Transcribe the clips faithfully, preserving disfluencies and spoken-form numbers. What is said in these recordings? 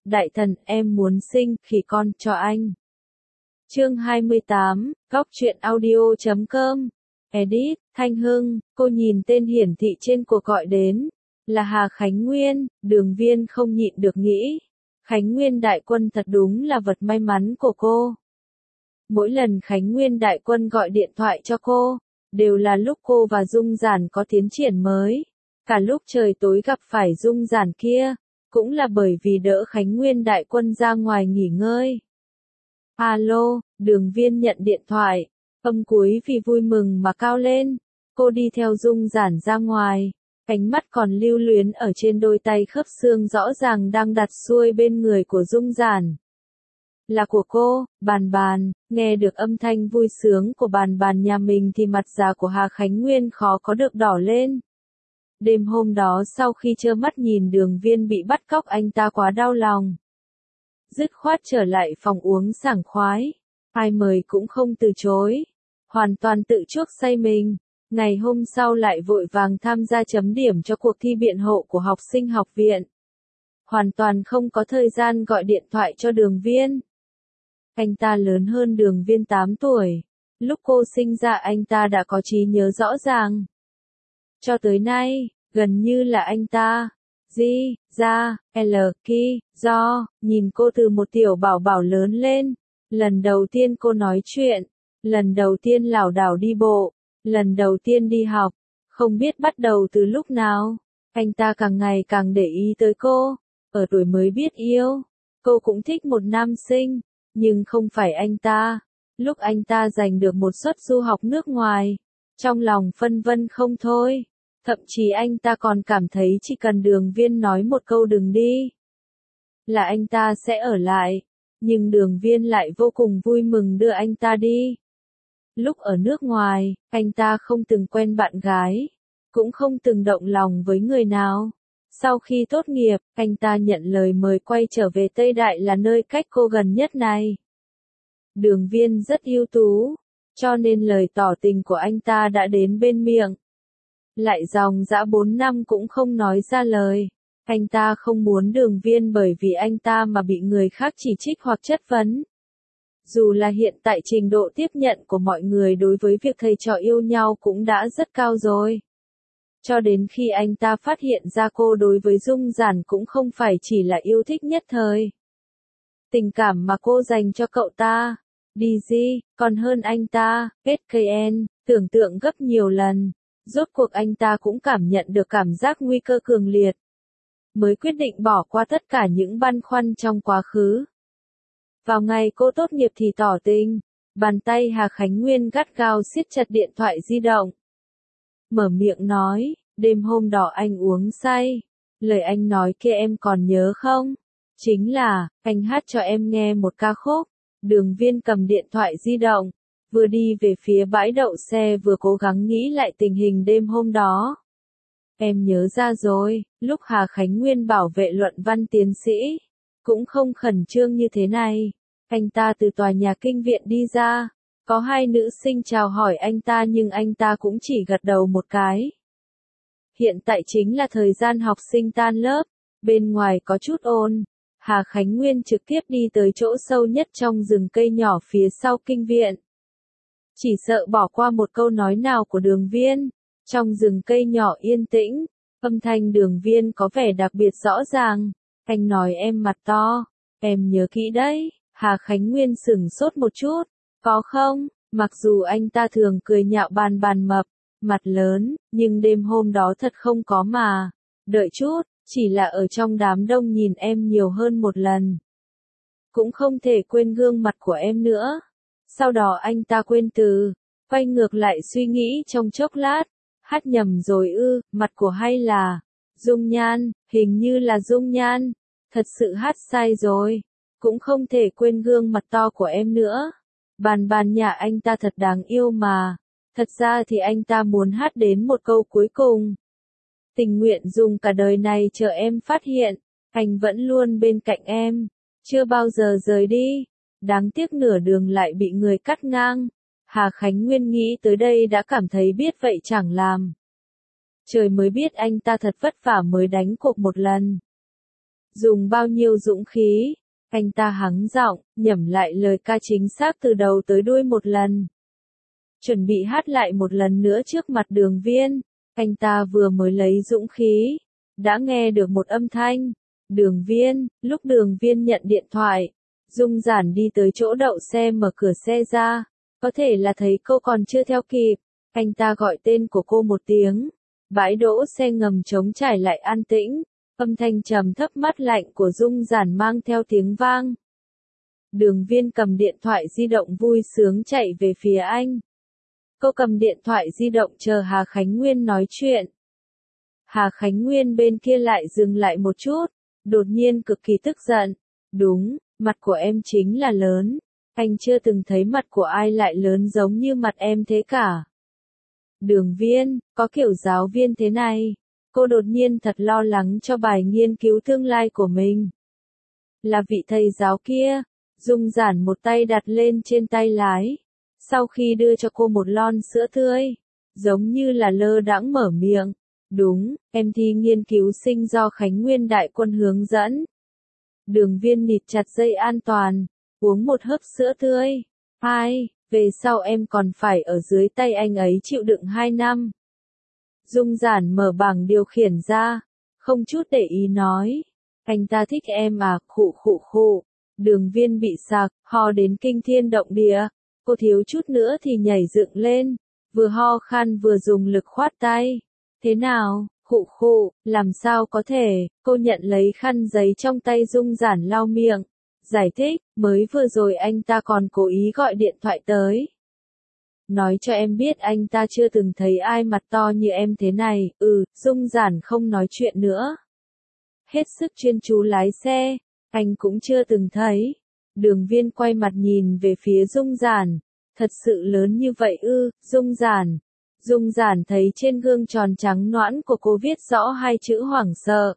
đại thần, em muốn sinh khỉ con cho anh. Chương hai mươi tám, góc truyện audio chấm com. Edit, Thanh Hưng, cô nhìn tên hiển thị trên cuộc gọi đến. Là Hà Khánh Nguyên, Đường Viên không nhịn được nghĩ. Khánh Nguyên đại quân thật đúng là vật may mắn của cô. Mỗi lần Khánh Nguyên đại quân gọi điện thoại cho cô, đều là lúc cô và Dung Giản có tiến triển mới. Cả lúc trời tối gặp phải Dung Giản kia, cũng là bởi vì đỡ Khánh Nguyên đại quân ra ngoài nghỉ ngơi. Alo, Đường Viên nhận điện thoại, âm cuối vì vui mừng mà cao lên. Cô đi theo Dung Giản ra ngoài, ánh mắt còn lưu luyến ở trên đôi tay khớp xương rõ ràng đang đặt xuôi bên người của Dung Giản. Là của cô, Bàn Bàn. Nghe được âm thanh vui sướng của Bàn Bàn nhà mình thì mặt già của Hà Khánh Nguyên khó có được đỏ lên. Đêm hôm đó sau khi trơ mắt nhìn Đường Viên bị bắt cóc anh ta quá đau lòng. Dứt khoát trở lại phòng uống sảng khoái. Ai mời cũng không từ chối. Hoàn toàn tự chuốc say mình. Ngày hôm sau lại vội vàng tham gia chấm điểm cho cuộc thi biện hộ của học sinh học viện. Hoàn toàn không có thời gian gọi điện thoại cho Đường Viên. Anh ta lớn hơn Đường Viên tám tuổi. Lúc cô sinh ra anh ta đã có trí nhớ rõ ràng. Cho tới nay, gần như là anh ta, Di, Ra, L, Ki, Do, nhìn cô từ một tiểu bảo bảo lớn lên. Lần đầu tiên cô nói chuyện, lần đầu tiên lảo đảo đi bộ, lần đầu tiên đi học, không biết bắt đầu từ lúc nào. Anh ta càng ngày càng để ý tới cô, ở tuổi mới biết yêu. Cô cũng thích một nam sinh, nhưng không phải anh ta. Lúc anh ta giành được một suất du học nước ngoài, trong lòng phân vân không thôi. Thậm chí anh ta còn cảm thấy chỉ cần Đường Viên nói một câu đừng đi, là anh ta sẽ ở lại. Nhưng Đường Viên lại vô cùng vui mừng đưa anh ta đi. Lúc ở nước ngoài, anh ta không từng quen bạn gái, cũng không từng động lòng với người nào. Sau khi tốt nghiệp, anh ta nhận lời mời quay trở về Tây Đại là nơi cách cô gần nhất này. Đường Viên rất ưu tú, cho nên lời tỏ tình của anh ta đã đến bên miệng. Lại dòng dã bốn năm cũng không nói ra lời. Anh ta không muốn Đường Viên bởi vì anh ta mà bị người khác chỉ trích hoặc chất vấn. Dù là hiện tại trình độ tiếp nhận của mọi người đối với việc thầy trò yêu nhau cũng đã rất cao rồi. Cho đến khi anh ta phát hiện ra cô đối với Dung Giản cũng không phải chỉ là yêu thích nhất thời. Tình cảm mà cô dành cho cậu ta, đê giê, còn hơn anh ta, ét ca en, tưởng tượng gấp nhiều lần. Rốt cuộc anh ta cũng cảm nhận được cảm giác nguy cơ cường liệt. Mới quyết định bỏ qua tất cả những băn khoăn trong quá khứ. Vào ngày cô tốt nghiệp thì tỏ tình, bàn tay Hà Khánh Nguyên gắt gao siết chặt điện thoại di động. Mở miệng nói, đêm hôm đó anh uống say. Lời anh nói kia em còn nhớ không? Chính là, anh hát cho em nghe một ca khúc. Đường Viên cầm điện thoại di động, vừa đi về phía bãi đậu xe vừa cố gắng nghĩ lại tình hình đêm hôm đó. Em nhớ ra rồi, lúc Hà Khánh Nguyên bảo vệ luận văn tiến sĩ, cũng không khẩn trương như thế này. Anh ta từ tòa nhà kinh viện đi ra, có hai nữ sinh chào hỏi anh ta nhưng anh ta cũng chỉ gật đầu một cái. Hiện tại chính là thời gian học sinh tan lớp, bên ngoài có chút ồn. Hà Khánh Nguyên trực tiếp đi tới chỗ sâu nhất trong rừng cây nhỏ phía sau kinh viện. Chỉ sợ bỏ qua một câu nói nào của Đường Viên. Trong rừng cây nhỏ yên tĩnh, âm thanh Đường Viên có vẻ đặc biệt rõ ràng. Anh nói em mặt to, em nhớ kỹ đấy. Hà Khánh Nguyên sửng sốt một chút, có không? Mặc dù anh ta thường cười nhạo Bàn Bàn mập, mặt lớn, nhưng đêm hôm đó thật không có mà. Đợi chút, chỉ là ở trong đám đông nhìn em nhiều hơn một lần. Cũng không thể quên gương mặt của em nữa. Sau đó anh ta quên từ, quay ngược lại suy nghĩ trong chốc lát. Hát nhầm rồi ư, mặt của hay là Dung Nhan, hình như là Dung Nhan. Thật sự hát sai rồi. Cũng không thể quên gương mặt to của em nữa. Bàn Bàn nhà anh ta thật đáng yêu mà. Thật ra thì anh ta muốn hát đến một câu cuối cùng. Tình nguyện dùng cả đời này chờ em phát hiện, anh vẫn luôn bên cạnh em, chưa bao giờ rời đi. Đáng tiếc nửa đường lại bị người cắt ngang. Hà Khánh Nguyên nghĩ tới đây đã cảm thấy biết vậy chẳng làm. Trời mới biết anh ta thật vất vả mới đánh cuộc một lần. Dùng bao nhiêu dũng khí? Anh ta hắng giọng, nhẩm lại lời ca chính xác từ đầu tới đuôi một lần. Chuẩn bị hát lại một lần nữa trước mặt Đường Viên. Anh ta vừa mới lấy dũng khí, đã nghe được một âm thanh. Đường Viên, lúc Đường Viên nhận điện thoại, Dung Giản đi tới chỗ đậu xe mở cửa xe ra. Có thể là thấy cô còn chưa theo kịp, anh ta gọi tên của cô một tiếng. Bãi đỗ xe ngầm trống trải lại an tĩnh, âm thanh trầm thấp mát lạnh của Dung Giản mang theo tiếng vang. Đường Viên cầm điện thoại di động vui sướng chạy về phía anh. Cô cầm điện thoại di động chờ Hà Khánh Nguyên nói chuyện. Hà Khánh Nguyên bên kia lại dừng lại một chút, đột nhiên cực kỳ tức giận. Đúng, mặt của em chính là lớn. Anh chưa từng thấy mặt của ai lại lớn giống như mặt em thế cả. Đường Viên, có kiểu giáo viên thế này. Cô đột nhiên thật lo lắng cho bài nghiên cứu tương lai của mình. Là vị thầy giáo kia. Dung Giản một tay đặt lên trên tay lái. Sau khi đưa cho cô một lon sữa tươi, giống như là lơ đãng mở miệng. Đúng, em thi nghiên cứu sinh do Khánh Nguyên đại quân hướng dẫn. Đường Viên nịt chặt dây an toàn, uống một hớp sữa tươi. Ai, về sau em còn phải ở dưới tay anh ấy chịu đựng hai năm. Dung Giản mở bảng điều khiển ra, không chút để ý nói. Anh ta thích em à, khụ khụ khụ. Đường Viên bị sặc, ho đến kinh thiên động địa. Cô thiếu chút nữa thì nhảy dựng lên, vừa ho khan vừa dùng lực khoát tay. Thế nào, khụ khụ, làm sao có thể? Cô nhận lấy khăn giấy trong tay Dung Giản lau miệng. Giải thích, mới vừa rồi anh ta còn cố ý gọi điện thoại tới. Nói cho em biết anh ta chưa từng thấy ai mặt to như em thế này. Ừ, Dung Giản không nói chuyện nữa. Hết sức chuyên chú lái xe, anh cũng chưa từng thấy. Đường Viên quay mặt nhìn về phía Dung Giản. Thật sự lớn như vậy ư, Dung Giản. Dung Giản thấy trên gương tròn trắng nõn của cô viết rõ hai chữ hoảng sợ.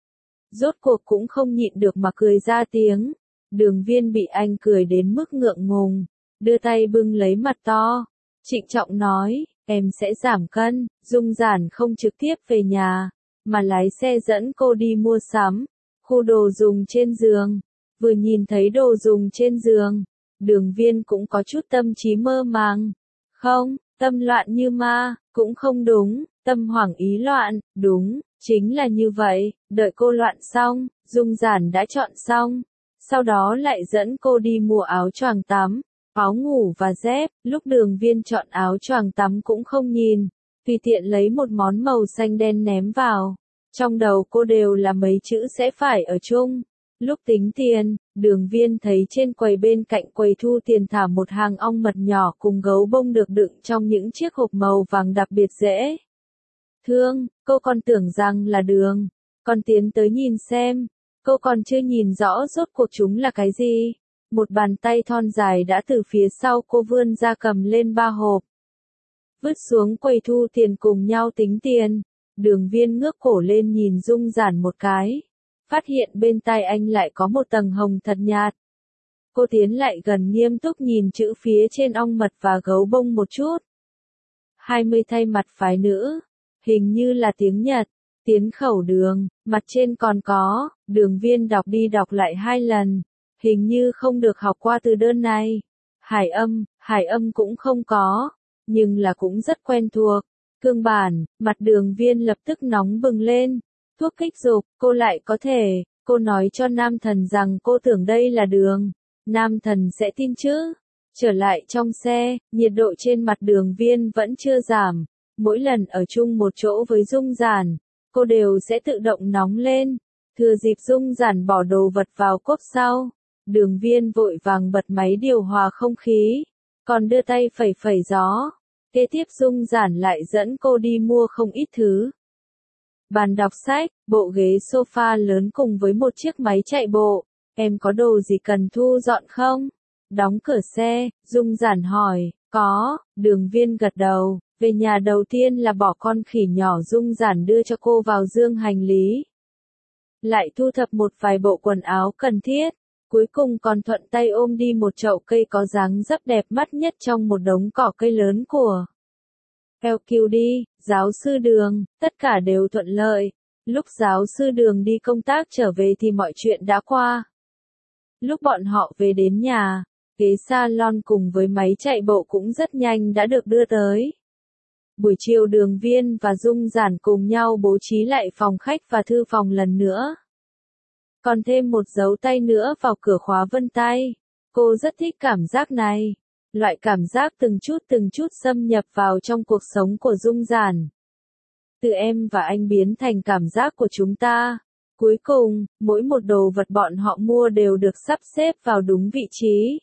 Rốt cuộc cũng không nhịn được mà cười ra tiếng. Đường Viên bị anh cười đến mức ngượng ngùng, đưa tay bưng lấy mặt to. Trịnh trọng nói, em sẽ giảm cân. Dung Giản không trực tiếp về nhà, mà lái xe dẫn cô đi mua sắm. Khu đồ dùng trên giường. Vừa nhìn thấy đồ dùng trên giường, Đường Viên cũng có chút tâm trí mơ màng. Không, tâm loạn như ma, cũng không đúng, tâm hoảng ý loạn, đúng, chính là như vậy. Đợi cô loạn xong, Dung Giản đã chọn xong, sau đó lại dẫn cô đi mua áo choàng tắm, áo ngủ và dép. Lúc Đường Viên chọn áo choàng tắm cũng không nhìn, tùy tiện lấy một món màu xanh đen ném vào. Trong đầu cô đều là mấy chữ sẽ phải ở chung. Lúc tính tiền, Đường Viên thấy trên quầy bên cạnh quầy thu tiền thả một hàng ong mật nhỏ cùng gấu bông được đựng trong những chiếc hộp màu vàng đặc biệt dễ thương. Cô còn tưởng rằng là đường, còn tiến tới nhìn xem. Cô còn chưa nhìn rõ rốt cuộc chúng là cái gì. Một bàn tay thon dài đã từ phía sau cô vươn ra cầm lên ba hộp. Vứt xuống quầy thu tiền cùng nhau tính tiền. Đường Viên ngước cổ lên nhìn Dung Giản một cái. Phát hiện bên tai anh lại có một tầng hồng thật nhạt. Cô tiến lại gần nghiêm túc nhìn chữ phía trên ong mật và gấu bông một chút. hai mươi thay mặt phái nữ. Hình như là tiếng Nhật. Tiến khẩu đường, mặt trên còn có. Đường Viên đọc đi đọc lại hai lần. Hình như không được học qua từ đơn này. Hải âm, hải âm cũng không có. Nhưng là cũng rất quen thuộc. Cương bản, mặt Đường Viên lập tức nóng bừng lên. Thuốc kích dục, cô lại có thể, cô nói cho nam thần rằng cô tưởng đây là đường. Nam thần sẽ tin chứ? Trở lại trong xe, nhiệt độ trên mặt Đường Viên vẫn chưa giảm. Mỗi lần ở chung một chỗ với Dung Giản, cô đều sẽ tự động nóng lên. Thừa dịp Dung Giản bỏ đồ vật vào cốp sau, Đường Viên vội vàng bật máy điều hòa không khí, còn đưa tay phẩy phẩy gió. Kế tiếp Dung Giản lại dẫn cô đi mua không ít thứ. Bàn đọc sách, bộ ghế sofa lớn cùng với một chiếc máy chạy bộ. Em có đồ gì cần thu dọn không? Đóng cửa xe, Dung Giản hỏi. Có, Đường Viên gật đầu. Về nhà đầu tiên là bỏ con khỉ nhỏ Dung Giản đưa cho cô vào dương hành lý. Lại thu thập một vài bộ quần áo cần thiết. Cuối cùng còn thuận tay ôm đi một chậu cây có dáng dấp đẹp mắt nhất trong một đống cỏ cây lớn của lờ quy đê, giáo sư Đường. Tất cả đều thuận lợi. Lúc giáo sư Đường đi công tác trở về thì mọi chuyện đã qua. Lúc bọn họ về đến nhà, ghế salon cùng với máy chạy bộ cũng rất nhanh đã được đưa tới. Buổi chiều Đường Viên và Dung Giản cùng nhau bố trí lại phòng khách và thư phòng lần nữa. Còn thêm một dấu tay nữa vào cửa khóa vân tay. Cô rất thích cảm giác này. Loại cảm giác từng chút từng chút xâm nhập vào trong cuộc sống của Dung Giản. Từ em và anh biến thành cảm giác của chúng ta. Cuối cùng, mỗi một đồ vật bọn họ mua đều được sắp xếp vào đúng vị trí.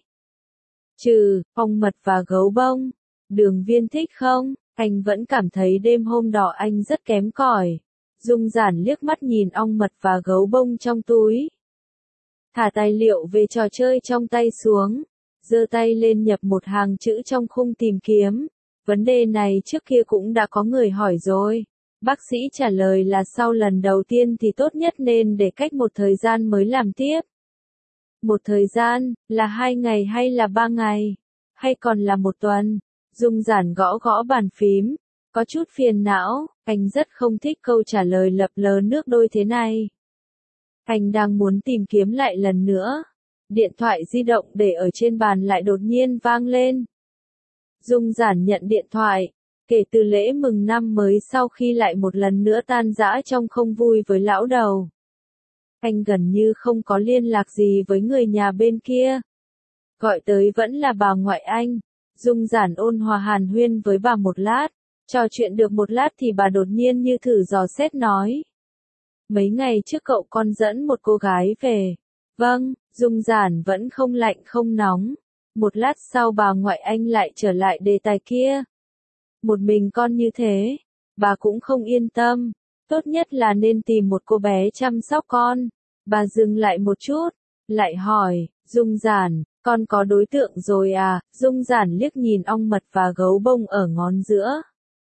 Trừ, ong mật và gấu bông. Đường Viên thích không? Anh vẫn cảm thấy đêm hôm đó anh rất kém cỏi. Dung Giản liếc mắt nhìn ong mật và gấu bông trong túi. Thả tài liệu về trò chơi trong tay xuống. Giơ tay lên nhập một hàng chữ trong khung tìm kiếm. Vấn đề này trước kia cũng đã có người hỏi rồi. Bác sĩ trả lời là sau lần đầu tiên thì tốt nhất nên để cách một thời gian mới làm tiếp. Một thời gian, là hai ngày hay là ba ngày? Hay còn là một tuần? Dung Giản gõ gõ bàn phím. Có chút phiền não, anh rất không thích câu trả lời lập lờ nước đôi thế này. Anh đang muốn tìm kiếm lại lần nữa. Điện thoại di động để ở trên bàn lại đột nhiên vang lên. Dung Giản nhận điện thoại. Kể từ lễ mừng năm mới sau khi lại một lần nữa tan rã trong không vui với lão đầu. Anh gần như không có liên lạc gì với người nhà bên kia. Gọi tới vẫn là bà ngoại anh. Dung Giản ôn hòa hàn huyên với bà một lát. Trò chuyện được một lát thì bà đột nhiên như thử dò xét nói. Mấy ngày trước cậu con dẫn một cô gái về. Vâng, Dung Giản vẫn không lạnh không nóng. Một lát sau bà ngoại anh lại trở lại đề tài kia. Một mình con như thế, bà cũng không yên tâm. Tốt nhất là nên tìm một cô bé chăm sóc con. Bà dừng lại một chút, lại hỏi, Dung Giản, con có đối tượng rồi à? Dung Giản liếc nhìn ong mật và gấu bông ở ngón giữa.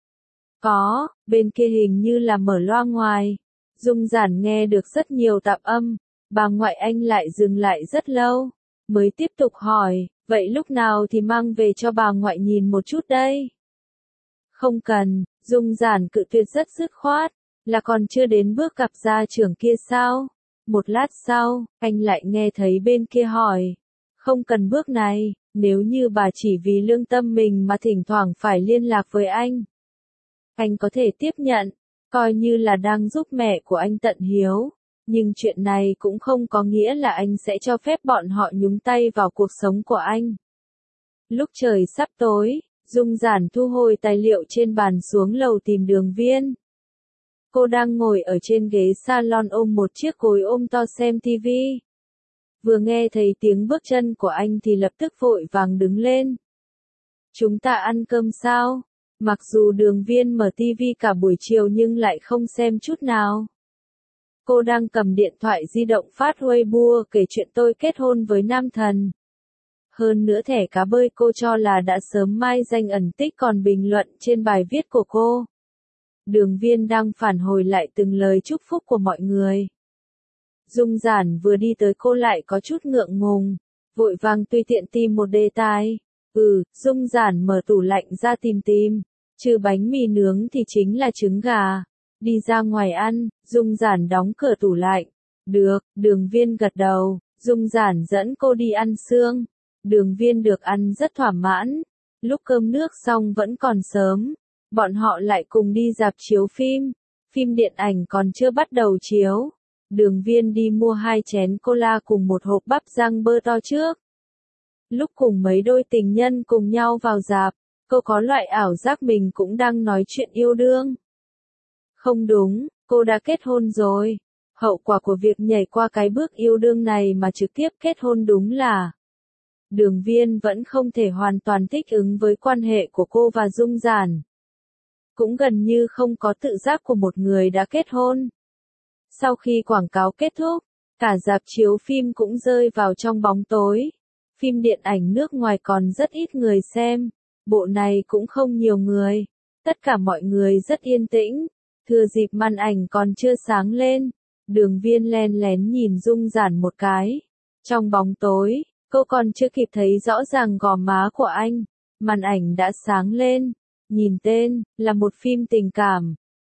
Có, bên kia hình như là mở loa ngoài. Dung Giản nghe được rất nhiều tạp âm. Bà ngoại anh lại dừng lại rất lâu, mới tiếp tục hỏi, vậy lúc nào thì mang về cho bà ngoại nhìn một chút đây? Không cần, Dung Giản cự tuyệt rất dứt khoát, là còn chưa đến bước gặp gia trưởng kia sao? Một lát sau, anh lại nghe thấy bên kia hỏi, không cần bước này, nếu như bà chỉ vì lương tâm mình mà thỉnh thoảng phải liên lạc với anh. Anh có thể tiếp nhận, coi như là đang giúp mẹ của anh tận hiếu. Nhưng chuyện này cũng không có nghĩa là anh sẽ cho phép bọn họ nhúng tay vào cuộc sống của anh. Lúc trời sắp tối, Dung Giản thu hồi tài liệu trên bàn xuống lầu tìm Đường Viên. Cô đang ngồi ở trên ghế salon ôm một chiếc gối ôm to xem tivi. Vừa nghe thấy tiếng bước chân của anh thì lập tức vội vàng đứng lên. Chúng ta ăn cơm sao? Mặc dù Đường Viên mở tivi cả buổi chiều nhưng lại không xem chút nào. Cô đang cầm điện thoại di động phát Weibo kể chuyện tôi kết hôn với nam thần. Hơn nữa thẻ cá bơi cô cho là đã sớm mai danh ẩn tích còn bình luận trên bài viết của cô. Đường Viên đang phản hồi lại từng lời chúc phúc của mọi người. Dung Giản vừa đi tới cô lại có chút ngượng ngùng, vội vàng tùy tiện tìm một đề tài. Ừ, Dung Giản mở tủ lạnh ra tìm tìm, trừ bánh mì nướng thì chính là trứng gà. Đi ra ngoài ăn, Dung Giản đóng cửa tủ lạnh. Được, Đường Viên gật đầu, Dung Giản dẫn cô đi ăn xương. Đường Viên được ăn rất thỏa mãn. Lúc cơm nước xong vẫn còn sớm, bọn họ lại cùng đi rạp chiếu phim. Phim điện ảnh còn chưa bắt đầu chiếu. Đường Viên đi mua hai chén cola cùng một hộp bắp rang bơ to trước. Lúc cùng mấy đôi tình nhân cùng nhau vào rạp, cô có loại ảo giác mình cũng đang nói chuyện yêu đương. Không đúng, cô đã kết hôn rồi. Hậu quả của việc nhảy qua cái bước yêu đương này mà trực tiếp kết hôn đúng là Đường Viên vẫn không thể hoàn toàn thích ứng với quan hệ của cô và Dung Giản. Cũng gần như không có tự giác của một người đã kết hôn. Sau khi quảng cáo kết thúc, cả rạp chiếu phim cũng rơi vào trong bóng tối. Phim điện ảnh nước ngoài còn rất ít người xem. Bộ này cũng không nhiều người. Tất cả mọi người rất yên tĩnh. Thừa dịp màn ảnh còn chưa sáng lên, Đường Viên len lén nhìn Dung Giản một cái. Trong bóng tối, cô còn chưa kịp thấy rõ ràng gò má của anh. Màn ảnh đã sáng lên. Nhìn tên, là một phim tình cảm.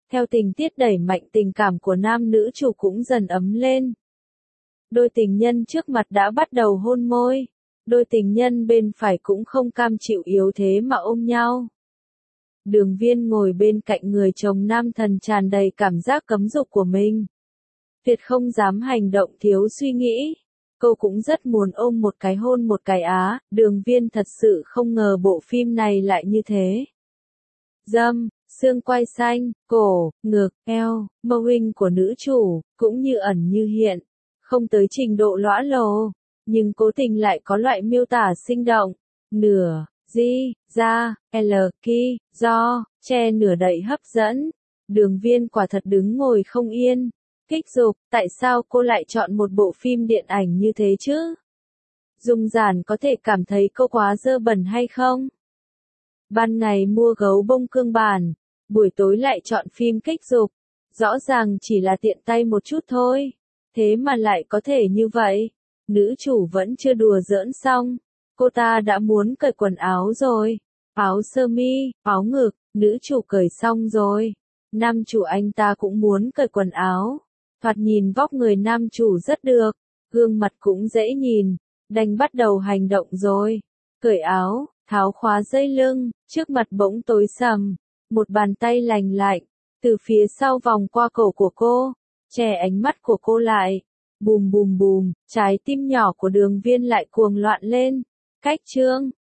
Theo tình tiết đẩy mạnh tình cảm của nam nữ chủ cũng dần ấm lên. Đôi tình nhân trước mặt đã bắt đầu hôn môi. Đôi tình nhân bên phải cũng không cam chịu yếu thế mà ôm nhau. Đường Viên ngồi bên cạnh người chồng nam thần tràn đầy cảm giác cấm dục của mình. Việt không dám hành động thiếu suy nghĩ. Cô cũng rất muốn ôm một cái hôn một cái á, Đường Viên thật sự không ngờ bộ phim này lại như thế. Dâm, xương quai xanh, cổ, ngực, eo, mô hình của nữ chủ, cũng như ẩn như hiện. Không tới trình độ lõa lồ, nhưng cố tình lại có loại miêu tả sinh động. Nửa, di, ra, l, ki, do, che nửa đậy hấp dẫn. Đường Viên quả thật đứng ngồi không yên. Kích dục, tại sao cô lại chọn một bộ phim điện ảnh như thế chứ? Dung Giản có thể cảm thấy cô quá dơ bẩn hay không? Ban ngày mua gấu bông cương bản, buổi tối lại chọn phim kích dục. Rõ ràng chỉ là tiện tay một chút thôi. Thế mà lại có thể như vậy. Nữ chủ vẫn chưa đùa giỡn xong. Cô ta đã muốn cởi quần áo rồi. Áo sơ mi, áo ngực, nữ chủ cởi xong rồi. Nam chủ anh ta cũng muốn cởi quần áo. Thoạt nhìn vóc người nam chủ rất được. Gương mặt cũng dễ nhìn. Đành bắt đầu hành động rồi. Cởi áo, tháo khóa dây lưng, trước mặt bỗng tối sầm. Một bàn tay lành lạnh, từ phía sau vòng qua cổ của cô, che ánh mắt của cô lại. Bùm bùm bùm, trái tim nhỏ của Đường Viên lại cuồng loạn lên. Cách chương